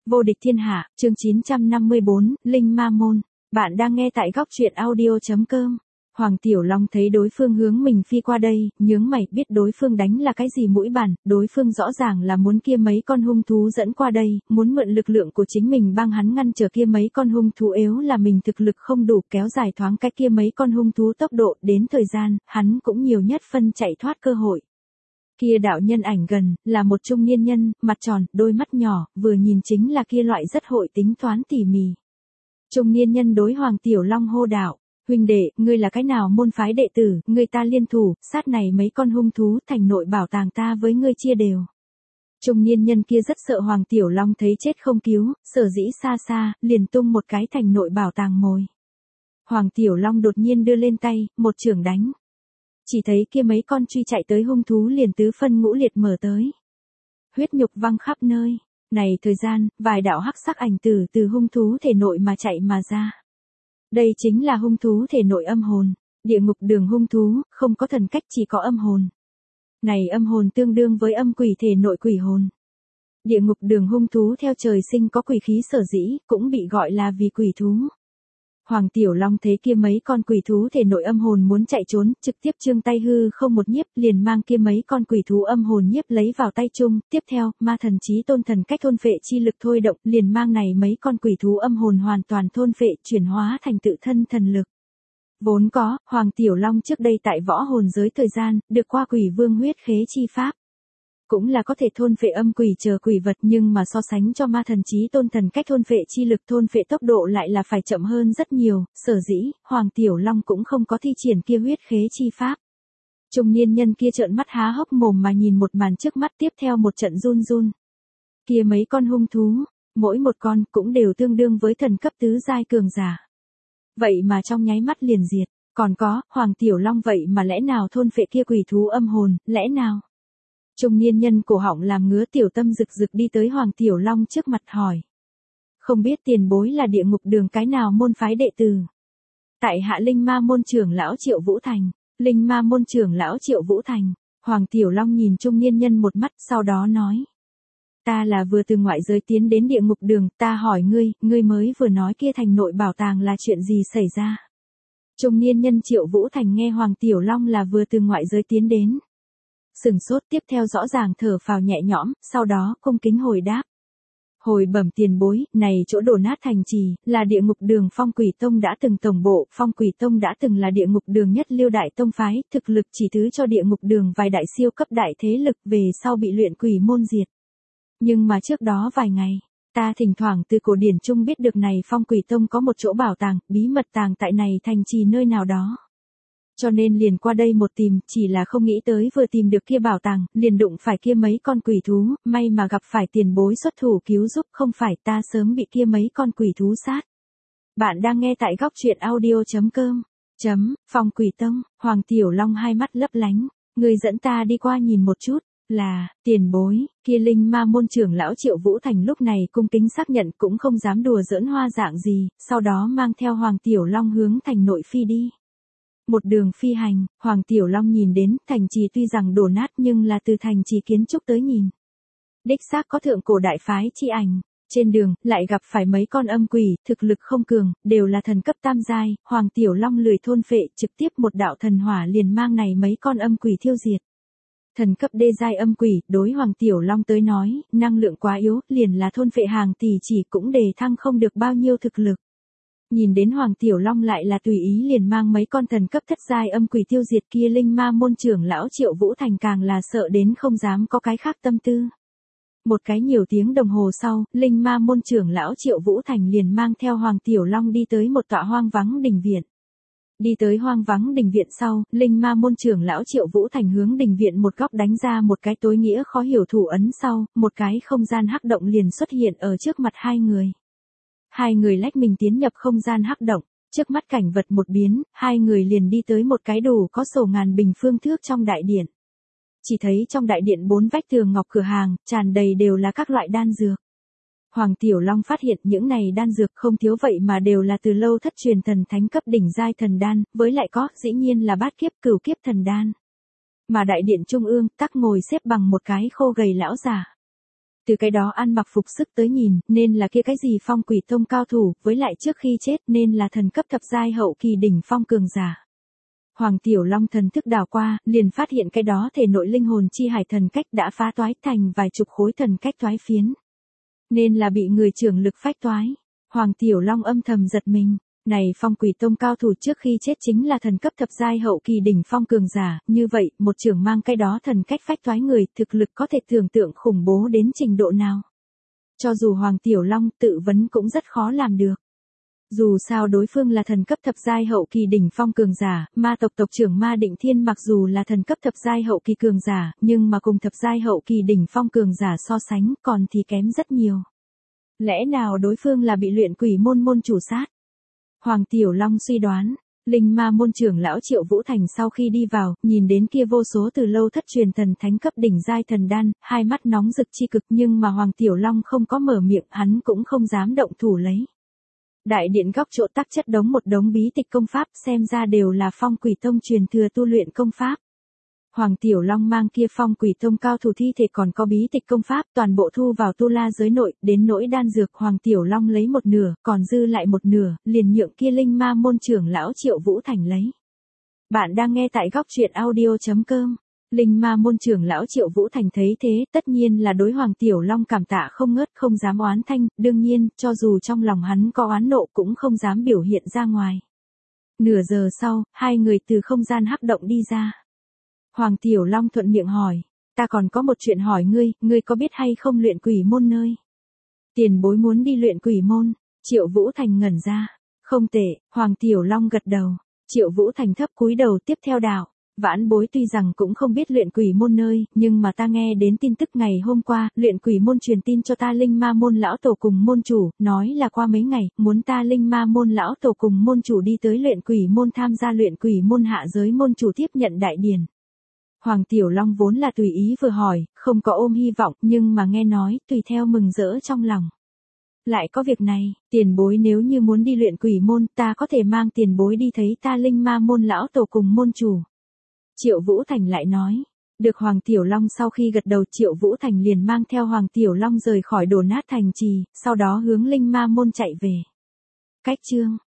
Vô địch thiên hạ, chương 954, Linh Ma Môn. Bạn đang nghe tại góc truyện audio.com. Hoàng Tiểu Long thấy đối phương hướng mình phi qua đây, nhướng mày, biết đối phương đánh là cái gì mũi bản, đối phương rõ ràng là muốn kia mấy con hung thú dẫn qua đây, muốn mượn lực lượng của chính mình băng hắn ngăn trở kia mấy con hung thú, yếu là mình thực lực không đủ, kéo dài thoáng cách kia mấy con hung thú tốc độ, đến thời gian, hắn cũng nhiều nhất phân chạy thoát cơ hội. Kia đạo nhân ảnh gần, là một trung niên nhân, mặt tròn, đôi mắt nhỏ, vừa nhìn chính là kia loại rất hội tính toán tỉ mỉ. Trung niên nhân đối Hoàng Tiểu Long hô đạo: "Huynh đệ, ngươi là cái nào môn phái đệ tử, ngươi ta liên thủ, sát này mấy con hung thú, thành nội bảo tàng ta với ngươi chia đều." Trung niên nhân kia rất sợ Hoàng Tiểu Long thấy chết không cứu, sở dĩ xa xa, liền tung một cái thành nội bảo tàng mồi. Hoàng Tiểu Long đột nhiên đưa lên tay, một chưởng đánh. Chỉ thấy kia mấy con truy chạy tới hung thú liền tứ phân ngũ liệt mở tới. Huyết nhục văng khắp nơi. Này thời gian, vài đạo hắc sắc ảnh tử từ hung thú thể nội mà chạy mà ra. Đây chính là hung thú thể nội âm hồn. Địa ngục đường hung thú, không có thần cách, chỉ có âm hồn. Này âm hồn tương đương với âm quỷ thể nội quỷ hồn. Địa ngục đường hung thú theo trời sinh có quỷ khí, sở dĩ, cũng bị gọi là vì quỷ thú. Hoàng Tiểu Long thấy kia mấy con quỷ thú thể nội âm hồn muốn chạy trốn, trực tiếp trương tay hư không một nhiếp, liền mang kia mấy con quỷ thú âm hồn nhiếp lấy vào tay chung, tiếp theo, ma thần chí tôn thần cách thôn phệ chi lực thôi động, liền mang này mấy con quỷ thú âm hồn hoàn toàn thôn phệ, chuyển hóa thành tự thân thần lực. Vốn có, Hoàng Tiểu Long trước đây tại võ hồn giới thời gian, được qua quỷ vương huyết khế chi pháp. Cũng là có thể thôn phệ âm quỷ chờ quỷ vật, nhưng mà so sánh cho ma thần chí tôn thần cách thôn phệ chi lực, thôn phệ tốc độ lại là phải chậm hơn rất nhiều, sở dĩ, Hoàng Tiểu Long cũng không có thi triển kia huyết khế chi pháp. Trung niên nhân kia trợn mắt há hốc mồm mà nhìn một màn trước mắt, tiếp theo một trận run run. Kia mấy con hung thú, mỗi một con cũng đều tương đương với thần cấp tứ giai cường giả. Vậy mà trong nháy mắt liền diệt, còn có, Hoàng Tiểu Long vậy mà lẽ nào thôn phệ kia quỷ thú âm hồn, lẽ nào? Trung niên nhân cổ họng làm ngứa, tiểu tâm rực rực đi tới Hoàng Tiểu Long trước mặt hỏi: "Không biết tiền bối là địa ngục đường cái nào môn phái đệ tử?" "Tại hạ Linh Ma môn trưởng lão Triệu Vũ Thành." "Linh Ma môn trưởng lão Triệu Vũ Thành." Hoàng Tiểu Long nhìn trung niên nhân một mắt, sau đó nói: "Ta là vừa từ ngoại giới tiến đến địa ngục đường, ta hỏi ngươi, ngươi mới vừa nói kia thành nội bảo tàng là chuyện gì xảy ra?" Trung niên nhân Triệu Vũ Thành nghe Hoàng Tiểu Long là vừa từ ngoại giới tiến đến, sừng sốt, tiếp theo rõ ràng thở phào nhẹ nhõm, sau đó cung kính hồi đáp: "Hồi bẩm tiền bối, này chỗ đổ nát thành trì, là địa ngục đường Phong Quỷ Tông đã từng tổng bộ, Phong Quỷ Tông đã từng là địa ngục đường nhất lưu đại tông phái, thực lực chỉ thứ cho địa ngục đường vài đại siêu cấp đại thế lực, về sau bị luyện quỷ môn diệt. Nhưng mà trước đó vài ngày, ta thỉnh thoảng từ cổ điển chung biết được này Phong Quỷ Tông có một chỗ bảo tàng, bí mật tàng tại này thành trì nơi nào đó. Cho nên liền qua đây một tìm, chỉ là không nghĩ tới vừa tìm được kia bảo tàng, liền đụng phải kia mấy con quỷ thú, may mà gặp phải tiền bối xuất thủ cứu giúp, không phải ta sớm bị kia mấy con quỷ thú sát." Bạn đang nghe tại góc truyện audio.com. Phong Quỷ Tông, Hoàng Tiểu Long hai mắt lấp lánh: "Người dẫn ta đi qua nhìn một chút." "Là, tiền bối." Kia Linh Ma môn trưởng lão Triệu Vũ Thành lúc này cung kính xác nhận, cũng không dám đùa giỡn hoa dạng gì, sau đó mang theo Hoàng Tiểu Long hướng thành nội phi đi. Một đường phi hành, Hoàng Tiểu Long nhìn đến, thành trì tuy rằng đổ nát nhưng là từ thành trì kiến trúc tới nhìn, đích xác có thượng cổ đại phái chi ảnh. Trên đường, lại gặp phải mấy con âm quỷ, thực lực không cường, đều là thần cấp tam giai, Hoàng Tiểu Long lười thôn phệ, trực tiếp một đạo thần hỏa liền mang này mấy con âm quỷ thiêu diệt. Thần cấp đê giai âm quỷ, đối Hoàng Tiểu Long tới nói, năng lượng quá yếu, liền là thôn phệ hàng tỷ chỉ cũng đề thăng không được bao nhiêu thực lực. Nhìn đến Hoàng Tiểu Long lại là tùy ý liền mang mấy con thần cấp thất giai âm quỷ tiêu diệt, kia Linh Ma môn trưởng lão Triệu Vũ Thành càng là sợ đến không dám có cái khác tâm tư. Một cái nhiều tiếng đồng hồ sau, Linh Ma môn trưởng lão Triệu Vũ Thành liền mang theo Hoàng Tiểu Long đi tới một tọa hoang vắng đình viện. Đi tới hoang vắng đình viện sau, Linh Ma môn trưởng lão Triệu Vũ Thành hướng đình viện một góc đánh ra một cái tối nghĩa khó hiểu thủ ấn, sau, một cái không gian hắc động liền xuất hiện ở trước mặt hai người. Hai người lách mình tiến nhập không gian hắc động, trước mắt cảnh vật một biến, hai người liền đi tới một cái đủ có sổ ngàn bình phương thước trong đại điện. Chỉ thấy trong đại điện bốn vách tường ngọc cửa hàng, tràn đầy đều là các loại đan dược. Hoàng Tiểu Long phát hiện những này đan dược không thiếu, vậy mà đều là từ lâu thất truyền thần thánh cấp đỉnh giai thần đan, với lại có, dĩ nhiên là bát kiếp cửu kiếp thần đan. Mà đại điện trung ương, tắc ngồi xếp bằng một cái khô gầy lão giả. Từ cái đó ăn mặc phục sức tới nhìn, nên là kia cái gì phong quỷ tông cao thủ, với lại trước khi chết nên là thần cấp thập giai hậu kỳ đỉnh phong cường giả. Hoàng Tiểu Long thần thức đảo qua, liền phát hiện cái đó thể nội linh hồn chi hải thần cách đã phá toái thành vài chục khối thần cách toái phiến. Nên là bị người trưởng lực phách toái. Hoàng Tiểu Long âm thầm giật mình. Này phong quỷ tông cao thủ trước khi chết chính là thần cấp thập giai hậu kỳ đỉnh phong cường giả, như vậy, một trưởng mang cái đó thần cách phách toái người, thực lực có thể tưởng tượng khủng bố đến trình độ nào. Cho dù Hoàng Tiểu Long tự vấn cũng rất khó làm được. Dù sao đối phương là thần cấp thập giai hậu kỳ đỉnh phong cường giả, ma tộc tộc trưởng Ma Định Thiên mặc dù là thần cấp thập giai hậu kỳ cường giả, nhưng mà cùng thập giai hậu kỳ đỉnh phong cường giả so sánh còn thì kém rất nhiều. Lẽ nào đối phương là bị luyện quỷ môn môn chủ sát? Hoàng Tiểu Long suy đoán, Linh Ma môn trưởng lão Triệu Vũ Thành sau khi đi vào, nhìn đến kia vô số từ lâu thất truyền thần thánh cấp đỉnh giai thần đan, hai mắt nóng rực chi cực, nhưng mà Hoàng Tiểu Long không có mở miệng, hắn cũng không dám động thủ lấy. Đại điện góc chỗ tắc chất đống một đống bí tịch công pháp, xem ra đều là phong quỷ tông truyền thừa tu luyện công pháp. Hoàng Tiểu Long mang kia phong quỷ tông cao thủ thi thể còn có bí tịch công pháp, toàn bộ thu vào tu la giới nội, đến nỗi đan dược Hoàng Tiểu Long lấy một nửa, còn dư lại một nửa, liền nhượng kia Linh Ma môn trưởng lão Triệu Vũ Thành lấy. Bạn đang nghe tại góc truyện audio.com. Linh Ma môn trưởng lão Triệu Vũ Thành thấy thế, tất nhiên là đối Hoàng Tiểu Long cảm tạ không ngớt, không dám oán thanh, đương nhiên, cho dù trong lòng hắn có oán nộ cũng không dám biểu hiện ra ngoài. Nửa giờ sau, hai người từ không gian hắc động đi ra. Hoàng Tiểu Long thuận miệng hỏi, ta còn có một chuyện hỏi ngươi có biết hay không luyện quỷ môn nơi? Tiền bối muốn đi luyện quỷ môn, Triệu Vũ Thành ngẩn ra, không tệ, Hoàng Tiểu Long gật đầu, Triệu Vũ Thành thấp cúi đầu tiếp theo đạo, vãn bối tuy rằng cũng không biết luyện quỷ môn nơi, nhưng mà ta nghe đến tin tức ngày hôm qua, luyện quỷ môn truyền tin cho ta Linh Ma môn lão tổ cùng môn chủ, nói là qua mấy ngày, muốn ta Linh Ma môn lão tổ cùng môn chủ đi tới luyện quỷ môn tham gia luyện quỷ môn hạ giới môn chủ tiếp nhận đại điển. Hoàng Tiểu Long vốn là tùy ý vừa hỏi, không có ôm hy vọng, nhưng mà nghe nói, tùy theo mừng rỡ trong lòng. Lại có việc này, tiền bối nếu như muốn đi luyện quỷ môn, ta có thể mang tiền bối đi thấy ta Linh Ma môn lão tổ cùng môn chủ. Triệu Vũ Thành lại nói, được Hoàng Tiểu Long sau khi gật đầu Triệu Vũ Thành liền mang theo Hoàng Tiểu Long rời khỏi đổ nát thành trì, sau đó hướng Linh Ma môn chạy về. Cách chương